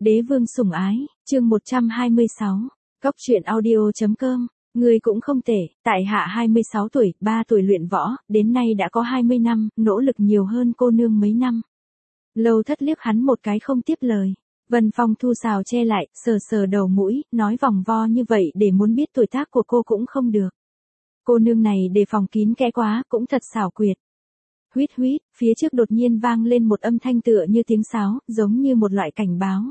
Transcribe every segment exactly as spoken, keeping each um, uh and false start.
Đế vương sủng ái, chương một trăm hai mươi sáu, Cóc truyện audio.com, người cũng không tệ, tại hạ hai mươi sáu tuổi, ba tuổi luyện võ, đến nay đã có hai mươi năm, nỗ lực nhiều hơn cô nương mấy năm. Lâu Thất liếc hắn một cái không tiếp lời. Vân Phong thu xào che lại, sờ sờ đầu mũi, nói vòng vo như vậy để muốn biết tuổi tác của cô cũng không được. Cô nương này đề phòng kín kẽ quá, cũng thật xảo quyệt. Huýt huýt, phía trước đột nhiên vang lên một âm thanh tựa như tiếng sáo, giống như một loại cảnh báo.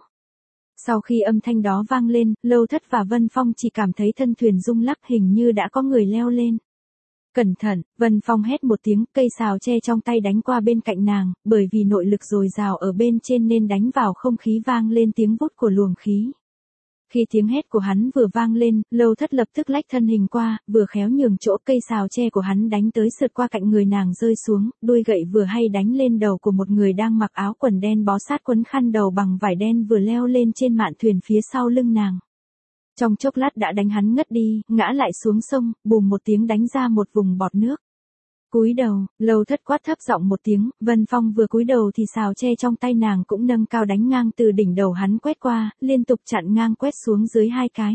Sau khi âm thanh đó vang lên, Lâu Thất và Vân Phong chỉ cảm thấy thân thuyền rung lắc, hình như đã có người leo lên. Cẩn thận, Vân Phong hét một tiếng, cây xào tre trong tay đánh qua bên cạnh nàng, bởi vì nội lực dồi dào ở bên trên nên đánh vào không khí vang lên tiếng vút của luồng khí. Khi tiếng hét của hắn vừa vang lên, Lâu Thất lập tức lách thân hình qua, vừa khéo nhường chỗ cây xào tre của hắn đánh tới sượt qua cạnh người nàng rơi xuống, đuôi gậy vừa hay đánh lên đầu của một người đang mặc áo quần đen bó sát quấn khăn đầu bằng vải đen vừa leo lên trên mạn thuyền phía sau lưng nàng. Trong chốc lát đã đánh hắn ngất đi, ngã lại xuống sông, bùm một tiếng đánh ra một vùng bọt nước. Cúi đầu, Lâu Thất quát thấp giọng một tiếng, Vân Phong vừa cúi đầu thì xào tre trong tay nàng cũng nâng cao đánh ngang từ đỉnh đầu hắn quét qua, liên tục chặn ngang quét xuống dưới hai cái.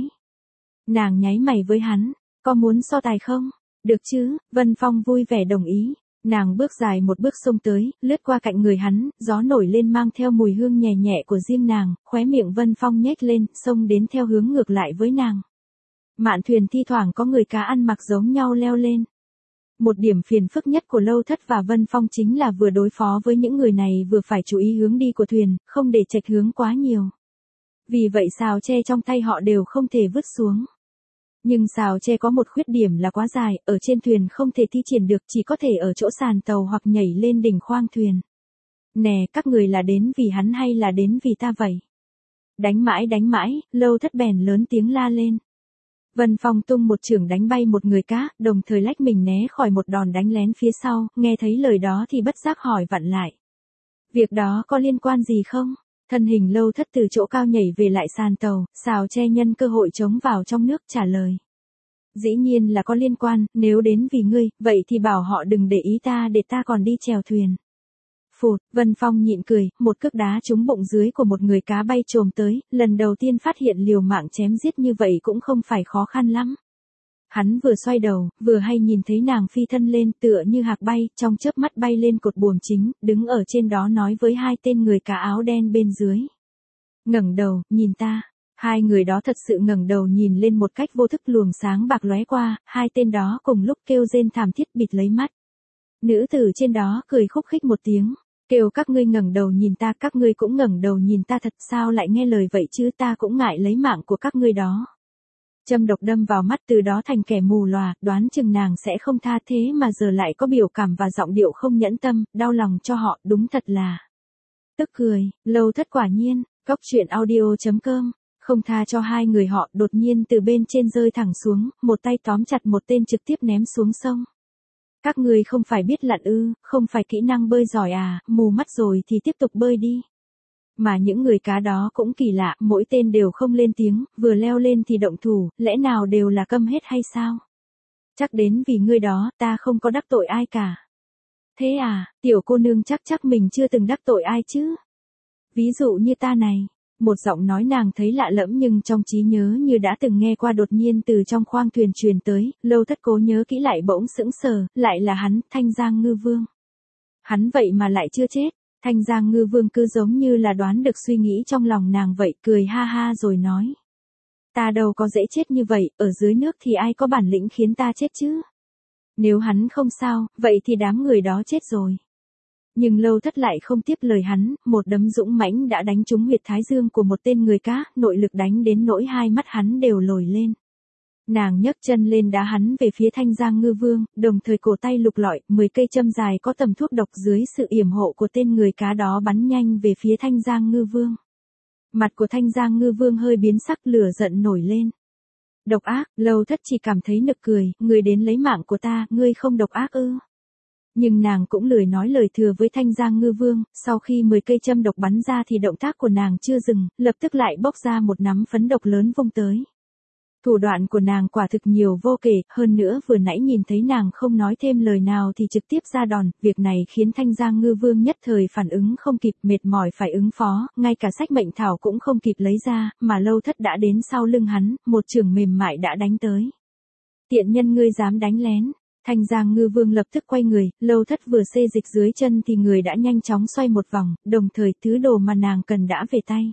Nàng nháy mày với hắn, có muốn so tài không? Được chứ, Vân Phong vui vẻ đồng ý. Nàng bước dài một bước xông tới, lướt qua cạnh người hắn, gió nổi lên mang theo mùi hương nhẹ nhẹ của riêng nàng, khóe miệng Vân Phong nhếch lên, xông đến theo hướng ngược lại với nàng. Mạn thuyền thi thoảng có người cá ăn mặc giống nhau leo lên. Một điểm phiền phức nhất của Lâu Thất và Vân Phong chính là vừa đối phó với những người này vừa phải chú ý hướng đi của thuyền, không để chệch hướng quá nhiều. Vì vậy xào tre trong tay họ đều không thể vứt xuống. Nhưng xào tre có một khuyết điểm là quá dài, ở trên thuyền không thể thi triển được, chỉ có thể ở chỗ sàn tàu hoặc nhảy lên đỉnh khoang thuyền. Nè, các người là đến vì hắn hay là đến vì ta vậy? Đánh mãi đánh mãi, Lâu Thất bèn lớn tiếng la lên. Vân Phong tung một chưởng đánh bay một người cá, đồng thời lách mình né khỏi một đòn đánh lén phía sau, nghe thấy lời đó thì bất giác hỏi vặn lại. Việc đó có liên quan gì không? Thân hình Lâu Thất từ chỗ cao nhảy về lại sàn tàu, xào tre nhân cơ hội chống vào trong nước trả lời. Dĩ nhiên là có liên quan, nếu đến vì ngươi, vậy thì bảo họ đừng để ý ta để ta còn đi chèo thuyền. Phụt, Vân Phong nhịn cười, một cước đá trúng bụng dưới của một người cá bay trồm tới, lần đầu tiên phát hiện liều mạng chém giết như vậy cũng không phải khó khăn lắm. Hắn vừa xoay đầu, vừa hay nhìn thấy nàng phi thân lên tựa như hạc bay, trong chớp mắt bay lên cột buồm chính, đứng ở trên đó nói với hai tên người cá áo đen bên dưới. Ngẩng đầu, nhìn ta. Hai người đó thật sự ngẩng đầu nhìn lên một cách vô thức, luồng sáng bạc lóe qua, hai tên đó cùng lúc kêu rên thảm thiết bịt lấy mắt. Nữ tử trên đó cười khúc khích một tiếng, kêu các ngươi ngẩng đầu nhìn ta, các ngươi cũng ngẩng đầu nhìn ta, thật sao lại nghe lời vậy chứ, ta cũng ngại lấy mạng của các ngươi đó. Châm độc đâm vào mắt, từ đó thành kẻ mù lòa, đoán chừng nàng sẽ không tha, thế mà giờ lại có biểu cảm và giọng điệu không nhẫn tâm, đau lòng cho họ, đúng thật là tức cười. Lâu Thất quả nhiên, Cóc truyện audio.com, không tha cho hai người họ, đột nhiên từ bên trên rơi thẳng xuống, một tay tóm chặt một tên trực tiếp ném xuống sông. Các ngươi không phải biết lặn ư, không phải kỹ năng bơi giỏi à, mù mắt rồi thì tiếp tục bơi đi. Mà những người cá đó cũng kỳ lạ, mỗi tên đều không lên tiếng, vừa leo lên thì động thủ, lẽ nào đều là câm hết hay sao? Chắc đến vì ngươi đó, ta không có đắc tội ai cả. Thế à, tiểu cô nương chắc chắc mình chưa từng đắc tội ai chứ? Ví dụ như ta này. Một giọng nói nàng thấy lạ lẫm nhưng trong trí nhớ như đã từng nghe qua đột nhiên từ trong khoang thuyền truyền tới, Lâu Thất cố nhớ kỹ lại bỗng sững sờ, lại là hắn, Thanh Giang Ngư Vương. Hắn vậy mà lại chưa chết, Thanh Giang Ngư Vương cứ giống như là đoán được suy nghĩ trong lòng nàng vậy, cười ha ha rồi nói. Ta đâu có dễ chết như vậy, ở dưới nước thì ai có bản lĩnh khiến ta chết chứ? Nếu hắn không sao, vậy thì đám người đó chết rồi. Nhưng Lâu Thất lại không tiếp lời hắn, một đấm dũng mãnh đã đánh trúng huyệt thái dương của một tên người cá, nội lực đánh đến nỗi hai mắt hắn đều lồi lên. Nàng nhấc chân lên đá hắn về phía Thanh Giang Ngư Vương, đồng thời cổ tay lục lọi, mười cây châm dài có tầm thuốc độc dưới sự yểm hộ của tên người cá đó bắn nhanh về phía Thanh Giang Ngư Vương. Mặt của Thanh Giang Ngư Vương hơi biến sắc, lửa giận nổi lên. Độc ác, Lâu Thất chỉ cảm thấy nực cười, ngươi đến lấy mạng của ta, ngươi không độc ác ư? Nhưng nàng cũng lười nói lời thừa với Thanh Giang Ngư Vương, sau khi mười cây châm độc bắn ra thì động tác của nàng chưa dừng, lập tức lại bốc ra một nắm phấn độc lớn vung tới. Thủ đoạn của nàng quả thực nhiều vô kể, hơn nữa vừa nãy nhìn thấy nàng không nói thêm lời nào thì trực tiếp ra đòn, việc này khiến Thanh Giang Ngư Vương nhất thời phản ứng không kịp, mệt mỏi phải ứng phó, ngay cả sách mệnh thảo cũng không kịp lấy ra, mà Lâu Thất đã đến sau lưng hắn, một chưởng mềm mại đã đánh tới. Tiện nhân ngươi dám đánh lén. Thanh Giang Ngư Vương lập tức quay người, Lâu Thất vừa xê dịch dưới chân thì người đã nhanh chóng xoay một vòng, đồng thời thứ đồ mà nàng cần đã về tay.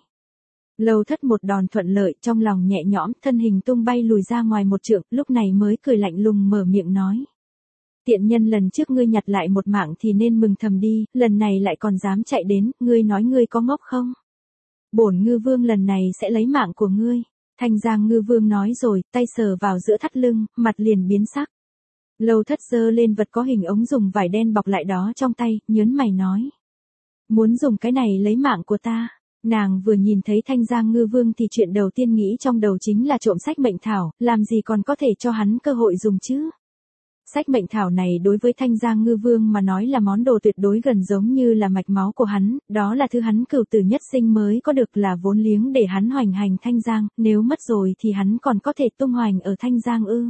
Lâu Thất một đòn thuận lợi, trong lòng nhẹ nhõm, thân hình tung bay lùi ra ngoài một trượng, lúc này mới cười lạnh lùng mở miệng nói. Tiện nhân lần trước ngươi nhặt lại một mạng thì nên mừng thầm đi, lần này lại còn dám chạy đến, ngươi nói ngươi có ngốc không? Bổn Ngư Vương lần này sẽ lấy mạng của ngươi. Thanh Giang Ngư Vương nói rồi, tay sờ vào giữa thắt lưng, mặt liền biến sắc. Lâu Thất giơ lên vật có hình ống dùng vải đen bọc lại đó trong tay, nhớn mày nói. Muốn dùng cái này lấy mạng của ta. Nàng vừa nhìn thấy Thanh Giang Ngư Vương thì chuyện đầu tiên nghĩ trong đầu chính là trộm sách mệnh thảo, làm gì còn có thể cho hắn cơ hội dùng chứ. Sách mệnh thảo này đối với Thanh Giang Ngư Vương mà nói là món đồ tuyệt đối gần giống như là mạch máu của hắn, đó là thứ hắn cửu tử nhất sinh mới có được, là vốn liếng để hắn hoành hành Thanh Giang, nếu mất rồi thì hắn còn có thể tung hoành ở Thanh Giang ư.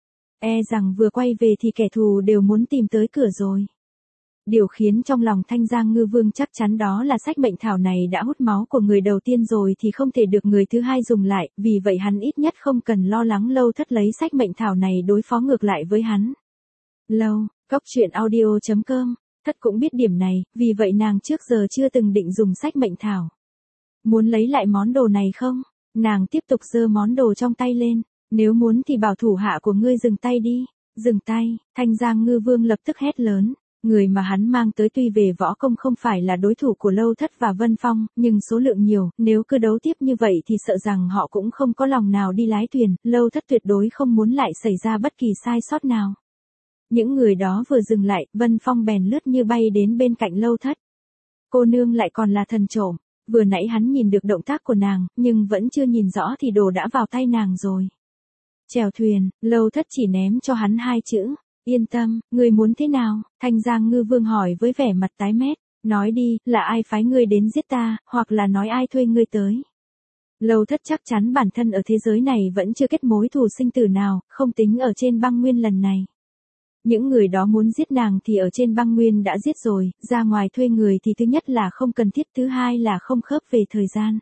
E rằng vừa quay về thì kẻ thù đều muốn tìm tới cửa rồi. Điều khiến trong lòng Thanh Giang Ngư Vương chắc chắn đó là sách mệnh thảo này đã hút máu của người đầu tiên rồi thì không thể được người thứ hai dùng lại, vì vậy hắn ít nhất không cần lo lắng Lâu Thất lấy sách mệnh thảo này đối phó ngược lại với hắn. Lâu, Cốc Truyện Audio chấm com, Thất cũng biết điểm này, vì vậy nàng trước giờ chưa từng định dùng sách mệnh thảo. Muốn lấy lại món đồ này không? Nàng tiếp tục giơ món đồ trong tay lên, nếu muốn thì bảo thủ hạ của ngươi dừng tay đi. Dừng tay, Thanh Giang Ngư Vương lập tức hét lớn. Người mà hắn mang tới tuy về võ công không phải là đối thủ của Lâu Thất và Vân Phong, nhưng số lượng nhiều, nếu cứ đấu tiếp như vậy thì sợ rằng họ cũng không có lòng nào đi lái thuyền, Lâu Thất tuyệt đối không muốn lại xảy ra bất kỳ sai sót nào. Những người đó vừa dừng lại, Vân Phong bèn lướt như bay đến bên cạnh Lâu Thất. Cô nương lại còn là thần trộm, vừa nãy hắn nhìn được động tác của nàng, nhưng vẫn chưa nhìn rõ thì đồ đã vào tay nàng rồi. Chèo thuyền, Lâu Thất chỉ ném cho hắn hai chữ. Yên tâm, ngươi muốn thế nào? Thanh Giang Ngư Vương hỏi với vẻ mặt tái mét. Nói đi, là ai phái ngươi đến giết ta, hoặc là nói ai thuê ngươi tới. Lâu Thất chắc chắn bản thân ở thế giới này vẫn chưa kết mối thù sinh tử nào, không tính ở trên băng nguyên lần này. Những người đó muốn giết nàng thì ở trên băng nguyên đã giết rồi, ra ngoài thuê người thì thứ nhất là không cần thiết, thứ hai là không khớp về thời gian.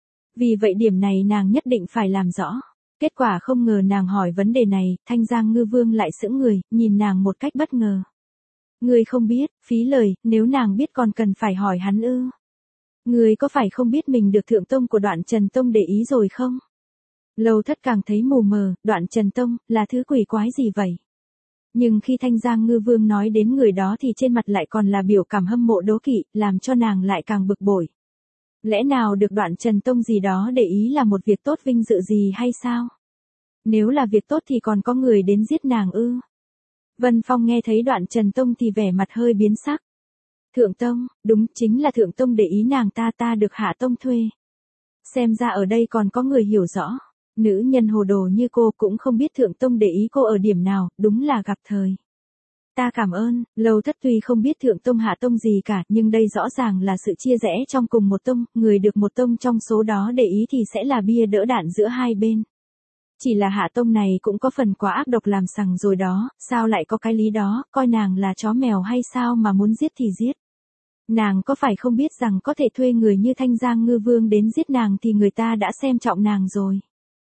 Vì vậy điểm này nàng nhất định phải làm rõ. Kết quả không ngờ nàng hỏi vấn đề này, Thanh Giang Ngư Vương lại sững người, nhìn nàng một cách bất ngờ. Ngươi không biết, phí lời, nếu nàng biết còn cần phải hỏi hắn ư. Ngươi có phải không biết mình được thượng tông của Đoạn Trần Tông để ý rồi không? Lâu Thất càng thấy mù mờ, Đoạn Trần Tông, là thứ quỷ quái gì vậy? Nhưng khi Thanh Giang Ngư Vương nói đến người đó thì trên mặt lại còn là biểu cảm hâm mộ đố kỵ, làm cho nàng lại càng bực bội. Lẽ nào được Đoạn Trần Tông gì đó để ý là một việc tốt vinh dự gì hay sao? Nếu là việc tốt thì còn có người đến giết nàng ư? Vân Phong nghe thấy Đoạn Trần Tông thì vẻ mặt hơi biến sắc. Thượng Tông, đúng chính là Thượng Tông để ý nàng ta, ta được Hạ Tông thuê. Xem ra ở đây còn có người hiểu rõ. Nữ nhân hồ đồ như cô cũng không biết Thượng Tông để ý cô ở điểm nào, đúng là gặp thời. Ta cảm ơn. Lâu Thất tuy không biết Thượng Tông Hạ Tông gì cả, nhưng đây rõ ràng là sự chia rẽ trong cùng một tông, người được một tông trong số đó để ý thì sẽ là bia đỡ đạn giữa hai bên. Chỉ là Hạ Tông này cũng có phần quá ác độc làm sằng rồi đó, sao lại có cái lý đó, coi nàng là chó mèo hay sao mà muốn giết thì giết. Nàng có phải không biết rằng có thể thuê người như Thanh Giang Ngư Vương đến giết nàng thì người ta đã xem trọng nàng rồi.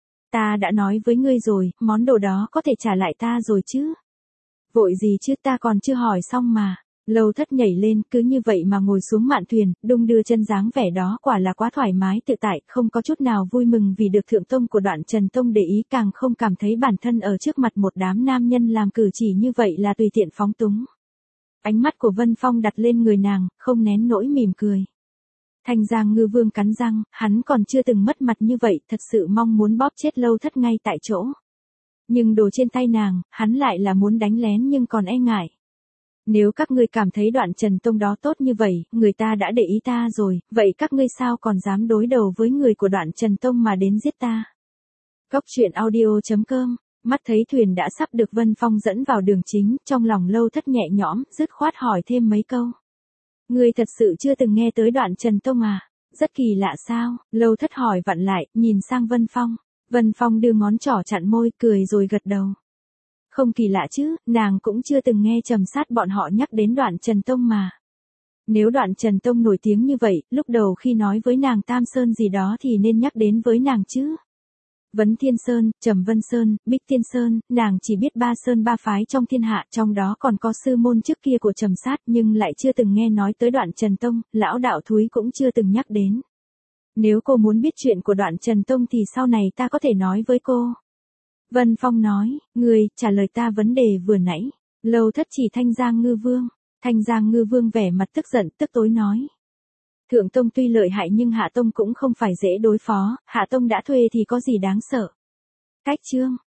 Ta đã nói với ngươi rồi, món đồ đó có thể trả lại ta rồi chứ. Vội gì chứ, ta còn chưa hỏi xong mà. Lâu Thất nhảy lên, cứ như vậy mà ngồi xuống mạn thuyền, đung đưa chân dáng vẻ đó quả là quá thoải mái tự tại, không có chút nào vui mừng vì được Thượng Tông của Đoạn Trần Tông để ý, càng không cảm thấy bản thân ở trước mặt một đám nam nhân làm cử chỉ như vậy là tùy tiện phóng túng. Ánh mắt của Vân Phong đặt lên người nàng, không nén nỗi mỉm cười. Thanh Giang Ngư Vương cắn răng, hắn còn chưa từng mất mặt như vậy, thật sự mong muốn bóp chết Lâu Thất ngay tại chỗ. Nhưng đồ trên tay nàng, hắn lại là muốn đánh lén nhưng còn e ngại. Nếu các ngươi cảm thấy Đoạn Trần Tông đó tốt như vậy, người ta đã để ý ta rồi, vậy các ngươi sao còn dám đối đầu với người của Đoạn Trần Tông mà đến giết ta? Cốc Truyện Audio chấm com, mắt thấy thuyền đã sắp được Vân Phong dẫn vào đường chính, trong lòng Lâu Thất nhẹ nhõm, dứt khoát hỏi thêm mấy câu. Ngươi thật sự chưa từng nghe tới Đoạn Trần Tông à? Rất kỳ lạ sao? Lâu Thất hỏi vặn lại, nhìn sang Vân Phong. Vân Phong đưa ngón trỏ chặn môi, cười rồi gật đầu. Không kỳ lạ chứ, nàng cũng chưa từng nghe Trầm Sát bọn họ nhắc đến Đoạn Trần Tông mà. Nếu Đoạn Trần Tông nổi tiếng như vậy, lúc đầu khi nói với nàng Tam Sơn gì đó thì nên nhắc đến với nàng chứ. Vấn Thiên Sơn, Trầm Vân Sơn, Bích Tiên Sơn, nàng chỉ biết ba sơn ba phái trong thiên hạ, trong đó còn có sư môn trước kia của Trầm Sát nhưng lại chưa từng nghe nói tới Đoạn Trần Tông, lão đạo thúi cũng chưa từng nhắc đến. Nếu cô muốn biết chuyện của Đoạn Trần Tông thì sau này ta có thể nói với cô. Vân Phong nói, người, trả lời ta vấn đề vừa nãy. Lâu Thất chỉ Thanh Giang Ngư Vương. Thanh Giang Ngư Vương vẻ mặt tức giận, tức tối nói. Thượng Tông tuy lợi hại nhưng Hạ Tông cũng không phải dễ đối phó, Hạ Tông đã thuê thì có gì đáng sợ. Cách chương.